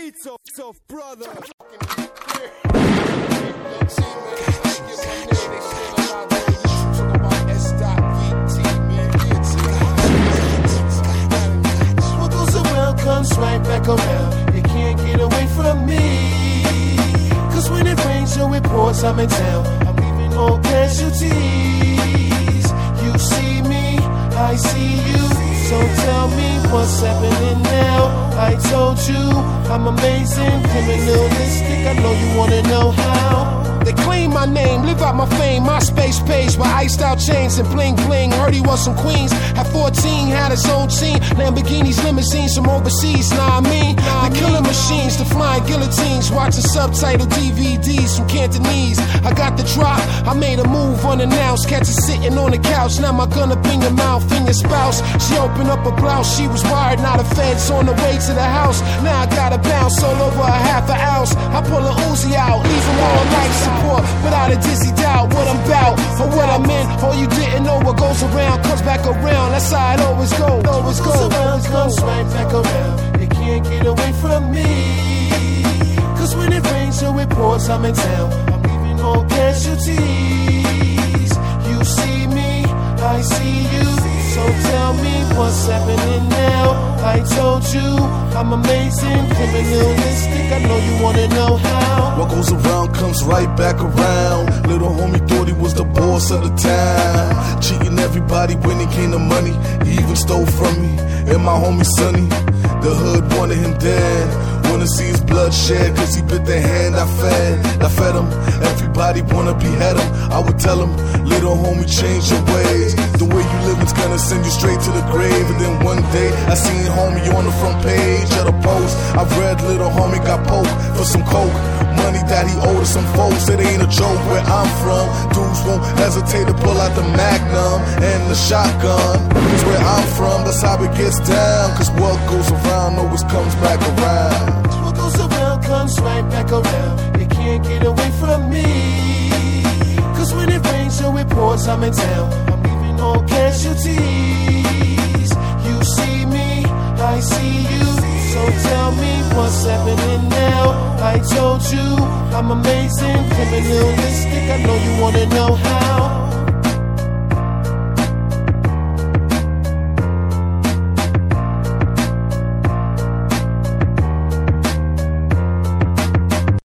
beats off, brother. What goes around comes right back around. You can't get away from me. Cause when it rains or it pours, I'm in town. I'm leaving all casualties. You see me, I see you. So tell me what's happening now. I told you I'm amazing, criminalistic. I know you wanna know how. They claim my name, live out my fame, my space page with iced out chains and bling bling. Heard he was from Queens, at 14 had his own team. Lamborghinis, limousines from overseas, nah I mean. The killing machines, the flying guillotines, watching subtitle DVDs from Cantonese. I got the drop, I made a move unannounced. Catch her sitting on the couch, now my gun up in your mouth, in your spouse. She opened up her blouse, she was wired, now the feds on the way to the house. Now I gotta bounce all over a half an ounce. I pull a Uzi out, leave them all life support, without a dizzy doubt what I'm about or what I'm in. Or you didn't know what goes around comes back around. That's how it always goes. Always goes around, comes right back around. You can't get away from me. Cause when it rains or it pours, I'm in town. I'm leaving all casualties. You see me, I see you. So tell me what's happening now. I told you I'm amazing, criminalistic. I know you wanna know how. What goes around comes right back around. Little homie thought he was the boss of the town, cheating everybody when it came to money. He even stole from me and my homie Sonny. The hood wanted him dead, wanna see his blood shed, cause he bit the hand I fed him. Everybody wanna behead him. I would tell him, little homie, change your ways. The way you living's gonna send you straight to the grave. And then one day I seen homie on the front page of the Post. I read little homie got poked for some coke. Money that he owed to some folks. It ain't a joke where I'm from. Dudes won't hesitate to pull out the Magnum and the shotgun. Cause where I'm from, that's how it gets down. Cause what goes around always comes back around. What goes around comes right back around. You can't get away from me. Cause when it rains or it pours, I'm in town. I'm leaving all casualties. You see me, I see you. So tell me what's happening now. I told you I'm amazing, criminalistic. I know you wanna know how.